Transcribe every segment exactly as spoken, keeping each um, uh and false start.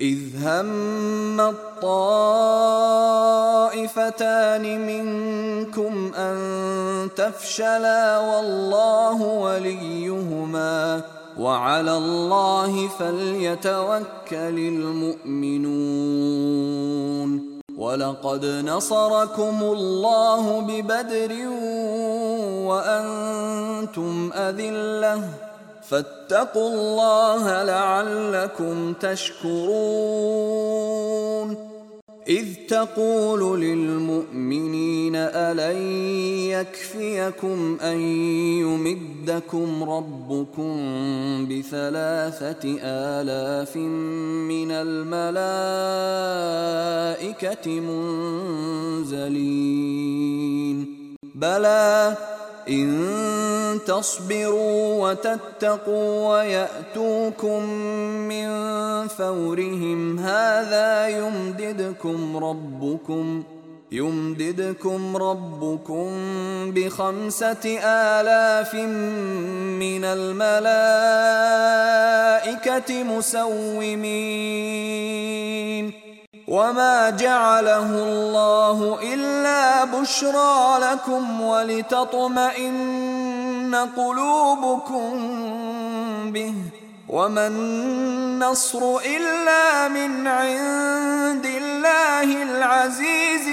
إذ هم الطائفتان منكم أن تفشلا والله وليهما وعلى الله فليتوكل المؤمنون. ولقد نصركم الله ببدر وأنتم أذلة فاتقوا الله لعلكم تشكرون. إذ تقول للمؤمنين ألن يكفيكم أن يمدكم ربكم بثلاثة آلاف من الملائكة منزلين بلى إن تصبروا وتتقوا ويأتوكم من فورهم هذا يمددكم ربكم يمددكم ربكم بخمسة آلاف من الملائكة مسومين. وما جعله الله إلا بشرى لكم ولتطمئن قلوبكم به وما النصر إلا من عند الله العزيز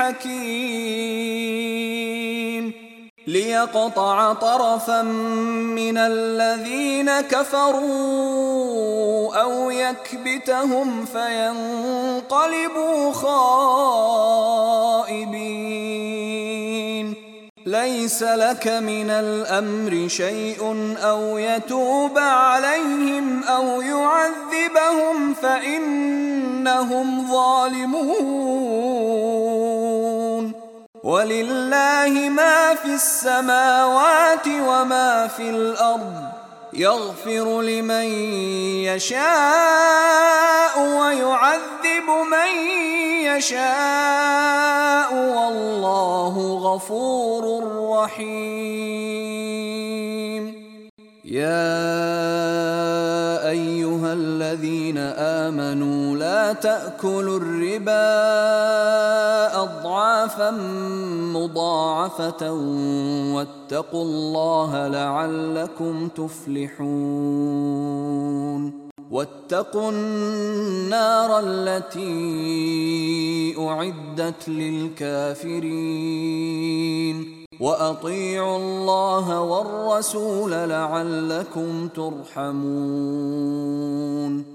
الحكيم ليقطع طرفا من الذين كفروا أو يكبتهم فينقلبوا خائبين. ليس لك من الأمر شيء أو يتوب عليهم أو يعذبهم فإنهم ظالمون. ولله ما في السماوات وما في الأرض يغفر لمن يشاء ويعذب من يشاء والله غفور رحيم. يا أيها الذين آمنوا لا تأكلوا الربا أضعافا مضاعفة واتقوا الله لعلكم تفلحون. واتقوا النار التي أعدت للكافرين وأطيعوا الله والرسول لعلكم ترحمون.